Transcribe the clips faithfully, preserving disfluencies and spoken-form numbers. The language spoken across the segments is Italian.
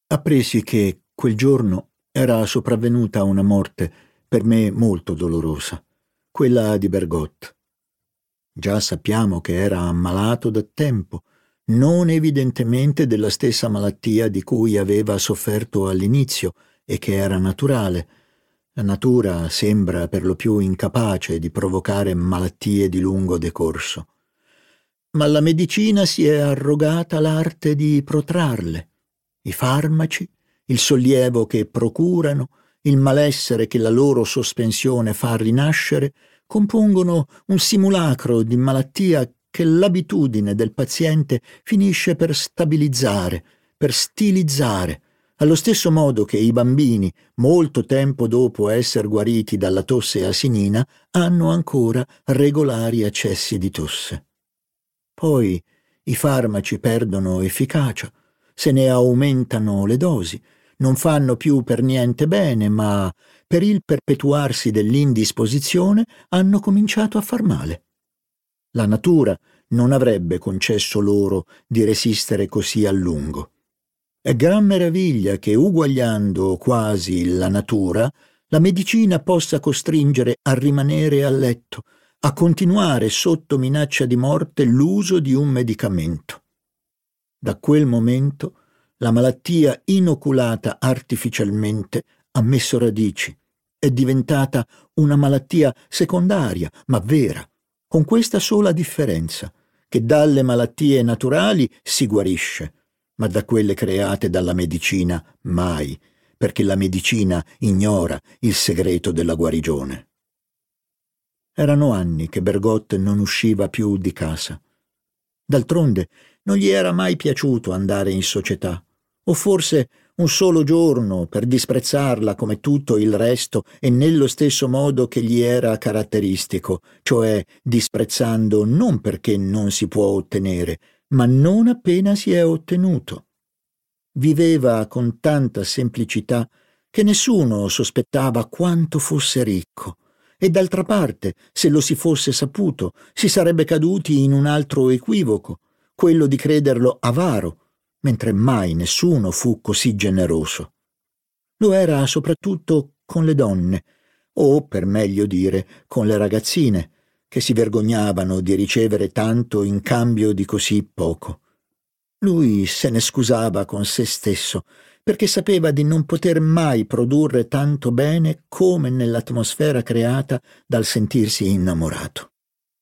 Appresi che quel giorno era sopravvenuta una morte per me molto dolorosa, quella di Bergotte. Già sappiamo che era ammalato da tempo, non evidentemente della stessa malattia di cui aveva sofferto all'inizio e che era naturale. La natura sembra per lo più incapace di provocare malattie di lungo decorso. Ma la medicina si è arrogata l'arte di protrarle. I farmaci, il sollievo che procurano, il malessere che la loro sospensione fa rinascere, compongono un simulacro di malattia che l'abitudine del paziente finisce per stabilizzare, per stilizzare, allo stesso modo che i bambini, molto tempo dopo essere guariti dalla tosse asinina, hanno ancora regolari accessi di tosse. Poi i farmaci perdono efficacia, se ne aumentano le dosi, non fanno più per niente bene, ma per il perpetuarsi dell'indisposizione hanno cominciato a far male. La natura non avrebbe concesso loro di resistere così a lungo. È gran meraviglia che, uguagliando quasi la natura, la medicina possa costringere a rimanere a letto, a continuare sotto minaccia di morte l'uso di un medicamento. Da quel momento la malattia inoculata artificialmente ha messo radici, è diventata una malattia secondaria, ma vera, con questa sola differenza, che dalle malattie naturali si guarisce, ma da quelle create dalla medicina mai, perché la medicina ignora il segreto della guarigione. Erano anni che Bergotte non usciva più di casa. D'altronde non gli era mai piaciuto andare in società, o forse un solo giorno per disprezzarla come tutto il resto e nello stesso modo che gli era caratteristico, cioè disprezzando non perché non si può ottenere, ma non appena si è ottenuto. Viveva con tanta semplicità che nessuno sospettava quanto fosse ricco, e d'altra parte, se lo si fosse saputo, si sarebbe caduti in un altro equivoco, quello di crederlo avaro, mentre mai nessuno fu così generoso. Lo era soprattutto con le donne, o per meglio dire con le ragazzine, che si vergognavano di ricevere tanto in cambio di così poco. Lui se ne scusava con se stesso, perché sapeva di non poter mai produrre tanto bene come nell'atmosfera creata dal sentirsi innamorato.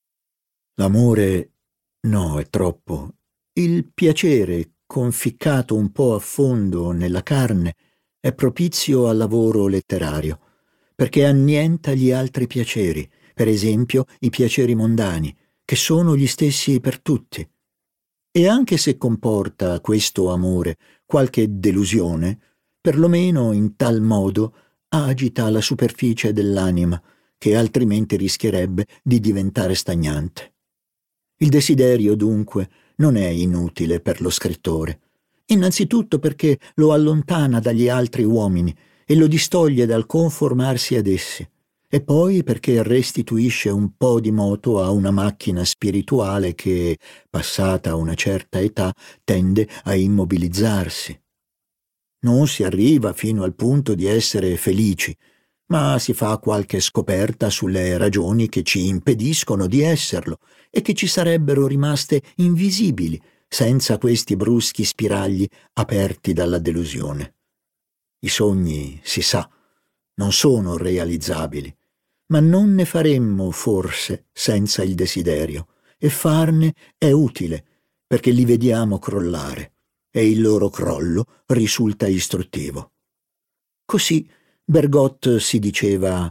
L'amore, no, è troppo. Il piacere, conficcato un po' a fondo nella carne, è propizio al lavoro letterario, perché annienta gli altri piaceri, per esempio i piaceri mondani, che sono gli stessi per tutti. E anche se comporta questo amore qualche delusione, perlomeno in tal modo agita la superficie dell'anima, che altrimenti rischierebbe di diventare stagnante. Il desiderio, dunque, non è inutile per lo scrittore, innanzitutto perché lo allontana dagli altri uomini e lo distoglie dal conformarsi ad essi, e poi perché restituisce un po' di moto a una macchina spirituale che, passata una certa età, tende a immobilizzarsi. Non si arriva fino al punto di essere felici, ma si fa qualche scoperta sulle ragioni che ci impediscono di esserlo e che ci sarebbero rimaste invisibili senza questi bruschi spiragli aperti dalla delusione. I sogni, si sa, non sono realizzabili, ma non ne faremmo forse senza il desiderio, e farne è utile, perché li vediamo crollare, e il loro crollo risulta istruttivo. Così Bergotte si diceva: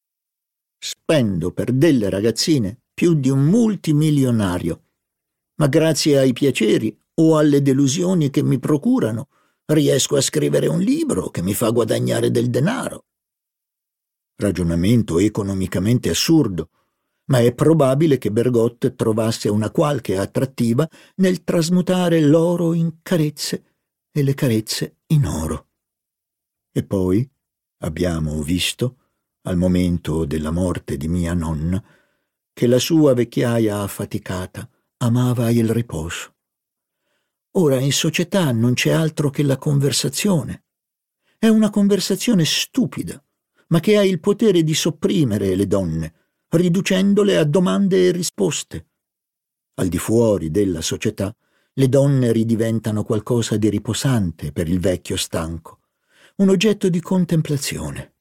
«Spendo per delle ragazzine più di un multimilionario, ma grazie ai piaceri o alle delusioni che mi procurano riesco a scrivere un libro che mi fa guadagnare del denaro». Ragionamento economicamente assurdo, ma è probabile che Bergotte trovasse una qualche attrattiva nel trasmutare l'oro in carezze e le carezze in oro. E poi abbiamo visto, al momento della morte di mia nonna, che la sua vecchiaia affaticata amava il riposo. Ora in società non c'è altro che la conversazione. È una conversazione stupida, ma che ha il potere di sopprimere le donne, riducendole a domande e risposte. Al di fuori della società, le donne ridiventano qualcosa di riposante per il vecchio stanco, un oggetto di contemplazione.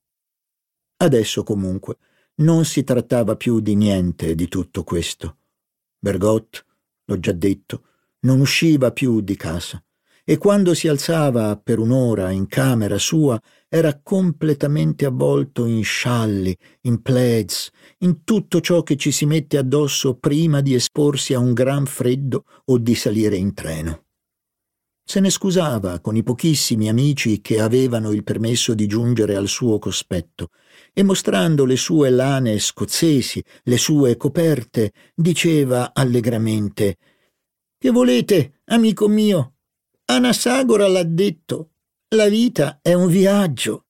Adesso, comunque, non si trattava più di niente di tutto questo. Bergotte, l'ho già detto, non usciva più di casa e quando si alzava per un'ora in camera sua era completamente avvolto in scialli, in plaids, in tutto ciò che ci si mette addosso prima di esporsi a un gran freddo o di salire in treno. Se ne scusava con i pochissimi amici che avevano il permesso di giungere al suo cospetto e mostrando le sue lane scozzesi, le sue coperte, diceva allegramente: «Che volete, amico mio? Anassagora l'ha detto, la vita è un viaggio».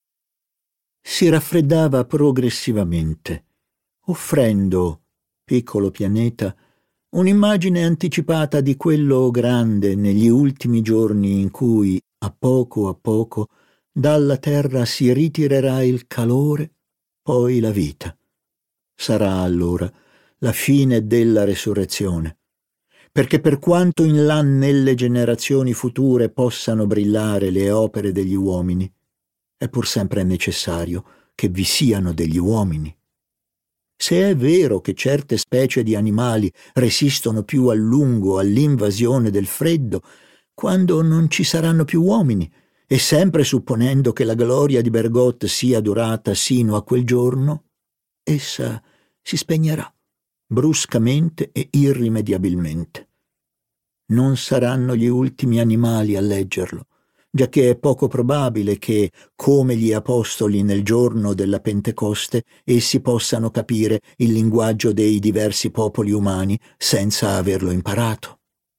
Si raffreddava progressivamente, offrendo, piccolo pianeta, un'immagine anticipata di quello grande negli ultimi giorni in cui, a poco a poco, dalla terra si ritirerà il calore, poi la vita. Sarà allora la fine della resurrezione, perché per quanto in là nelle generazioni future possano brillare le opere degli uomini, è pur sempre necessario che vi siano degli uomini. Se è vero che certe specie di animali resistono più a lungo all'invasione del freddo, quando non ci saranno più uomini, e sempre supponendo che la gloria di Bergotte sia durata sino a quel giorno, essa si spegnerà, bruscamente e irrimediabilmente. Non saranno gli ultimi animali a leggerlo, giacché è poco probabile che, come gli apostoli nel giorno della Pentecoste, essi possano capire il linguaggio dei diversi popoli umani senza averlo imparato.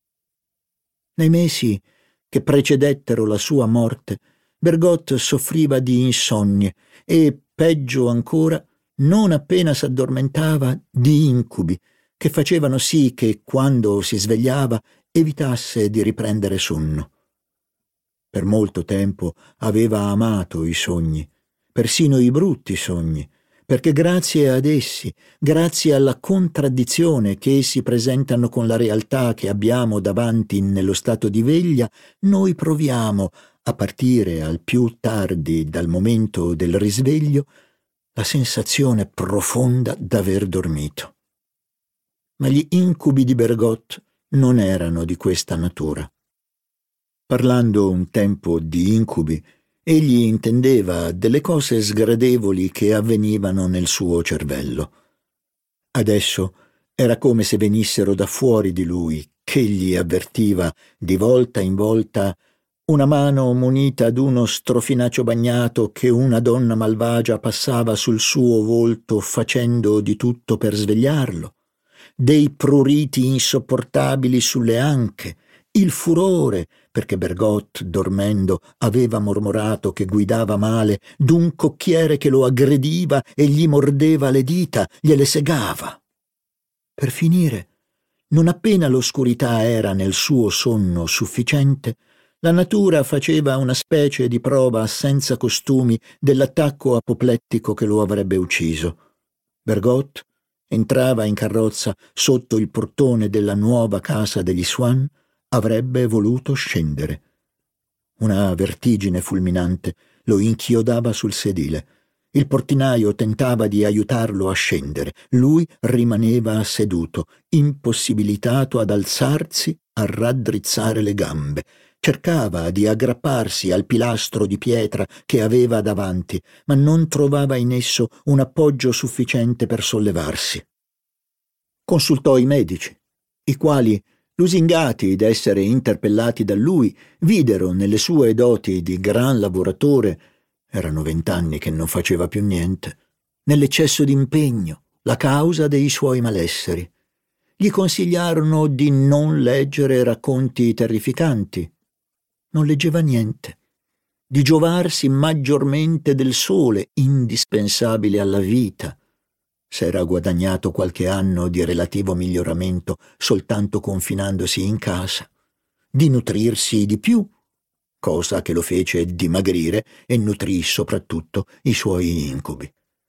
Nei mesi che precedettero la sua morte, Bergotte soffriva di insonnie e, peggio ancora, non appena s'addormentava, di incubi, che facevano sì che, quando si svegliava, evitasse di riprendere sonno. Per molto tempo aveva amato i sogni, persino i brutti sogni, perché grazie ad essi, grazie alla contraddizione che essi presentano con la realtà che abbiamo davanti nello stato di veglia, noi proviamo, a partire al più tardi dal momento del risveglio, la sensazione profonda d'aver dormito. Ma gli incubi di Bergotte non erano di questa natura. Parlando un tempo di incubi, egli intendeva delle cose sgradevoli che avvenivano nel suo cervello. Adesso era come se venissero da fuori di lui, che gli avvertiva di volta in volta una mano munita d'uno strofinaccio bagnato che una donna malvagia passava sul suo volto facendo di tutto per svegliarlo, dei pruriti insopportabili sulle anche, il furore, perché Bergotte, dormendo, aveva mormorato che guidava male, d'un cocchiere che lo aggrediva e gli mordeva le dita, gliele segava. Per finire, non appena l'oscurità era nel suo sonno sufficiente, la natura faceva una specie di prova senza costumi dell'attacco apoplettico che lo avrebbe ucciso. Bergotte entrava in carrozza sotto il portone della nuova casa degli Swann, avrebbe voluto scendere. Una vertigine fulminante lo inchiodava sul sedile. Il portinaio tentava di aiutarlo a scendere. Lui rimaneva seduto, impossibilitato ad alzarsi, a raddrizzare le gambe. Cercava di aggrapparsi al pilastro di pietra che aveva davanti, ma non trovava in esso un appoggio sufficiente per sollevarsi. Consultò i medici, i quali, lusingati d'essere interpellati da lui, videro nelle sue doti di gran lavoratore, erano vent'anni che non faceva più niente, nell'eccesso d'impegno, la causa dei suoi malesseri. Gli consigliarono di non leggere racconti terrificanti. Non leggeva niente. Di giovarsi maggiormente del sole, indispensabile alla vita. S'era guadagnato qualche anno di relativo miglioramento soltanto confinandosi in casa. di nutrirsi di più, cosa che lo fece dimagrire e nutrì soprattutto i suoi incubi.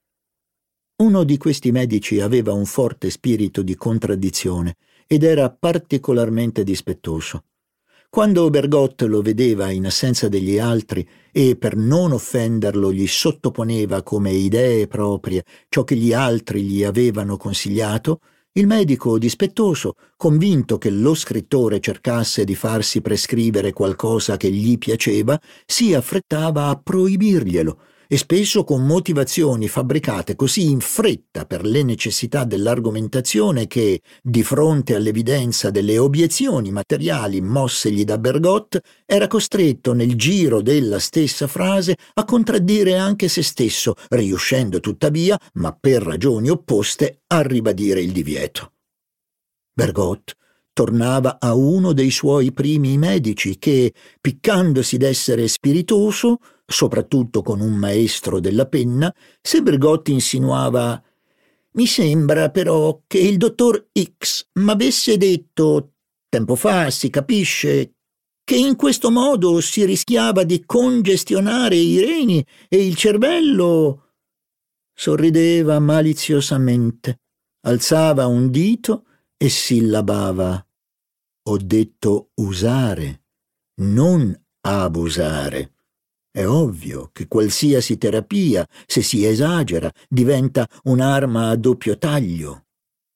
Uno di questi medici aveva un forte spirito di contraddizione ed era particolarmente dispettoso. Quando Bergotte lo vedeva in assenza degli altri e per non offenderlo gli sottoponeva come idee proprie ciò che gli altri gli avevano consigliato, il medico dispettoso, convinto che lo scrittore cercasse di farsi prescrivere qualcosa che gli piaceva, si affrettava a proibirglielo, e spesso con motivazioni fabbricate così in fretta per le necessità dell'argomentazione che, di fronte all'evidenza delle obiezioni materiali mossegli da Bergotte, era costretto nel giro della stessa frase a contraddire anche se stesso, riuscendo tuttavia, ma per ragioni opposte, a ribadire il divieto. Bergotte tornava a uno dei suoi primi medici che, piccandosi d'essere spiritoso, soprattutto con un maestro della penna, se Bergotte insinuava «Mi sembra però che il dottor X m'avesse detto, tempo fa si capisce, che in questo modo si rischiava di congestionare i reni e il cervello», sorrideva maliziosamente, alzava un dito e sillabava «Ho detto usare, non abusare». È ovvio che qualsiasi terapia, se si esagera, diventa un'arma a doppio taglio.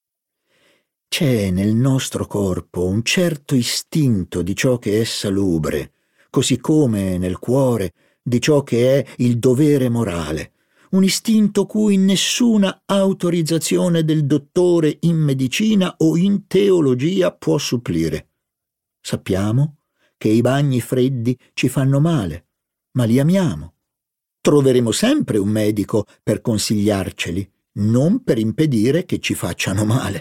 C'è nel nostro corpo un certo istinto di ciò che è salubre, così come nel cuore di ciò che è il dovere morale, un istinto cui nessuna autorizzazione del dottore in medicina o in teologia può supplire. Sappiamo che i bagni freddi ci fanno male, ma li amiamo. Troveremo sempre un medico per consigliarceli, non per impedire che ci facciano male.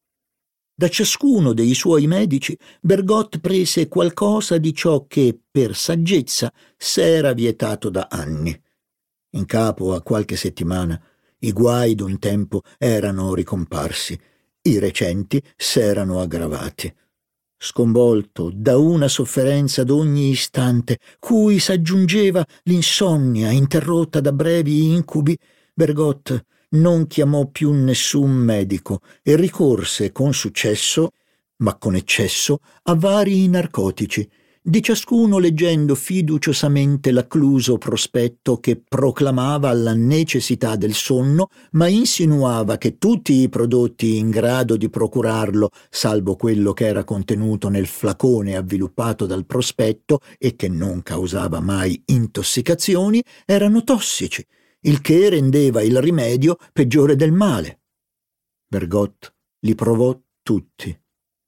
Da ciascuno dei suoi medici Bergotte prese qualcosa di ciò che, per saggezza, s'era vietato da anni. In capo a qualche settimana i guai d'un tempo erano ricomparsi, i recenti s'erano aggravati. Sconvolto da una sofferenza d'ogni istante, cui s'aggiungeva l'insonnia interrotta da brevi incubi, Bergotte non chiamò più nessun medico e ricorse con successo, ma con eccesso, a vari narcotici, di ciascuno leggendo fiduciosamente l'accluso prospetto che proclamava la necessità del sonno, ma insinuava che tutti i prodotti in grado di procurarlo, salvo quello che era contenuto nel flacone avviluppato dal prospetto e che non causava mai intossicazioni, erano tossici, il che rendeva il rimedio peggiore del male. Bergotte li provò tutti.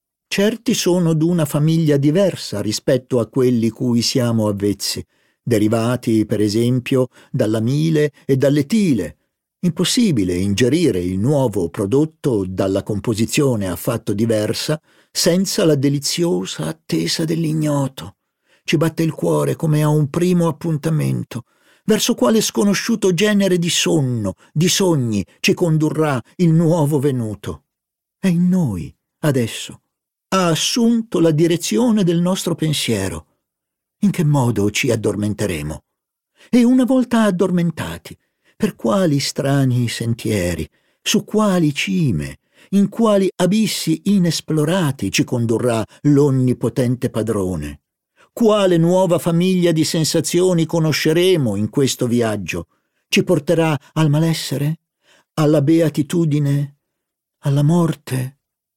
Certi sono d'una famiglia diversa rispetto a quelli cui siamo avvezzi, derivati, per esempio, dalla mile e dall'etile. Impossibile ingerire il nuovo prodotto dalla composizione affatto diversa senza la deliziosa attesa dell'ignoto. Ci batte il cuore come a un primo appuntamento, verso quale sconosciuto genere di sonno, di sogni ci condurrà il nuovo venuto. È in noi, adesso. Ha assunto la direzione del nostro pensiero. In che modo ci addormenteremo? E una volta addormentati, per quali strani sentieri, su quali cime, in quali abissi inesplorati ci condurrà l'onnipotente padrone? Quale nuova famiglia di sensazioni conosceremo in questo viaggio? Ci porterà al malessere? Alla beatitudine? Alla morte?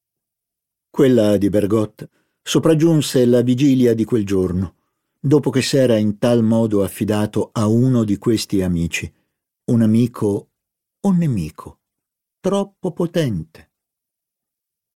Quella di Bergotte sopraggiunse la vigilia di quel giorno, dopo che s'era in tal modo affidato a uno di questi amici, un amico o nemico, troppo potente,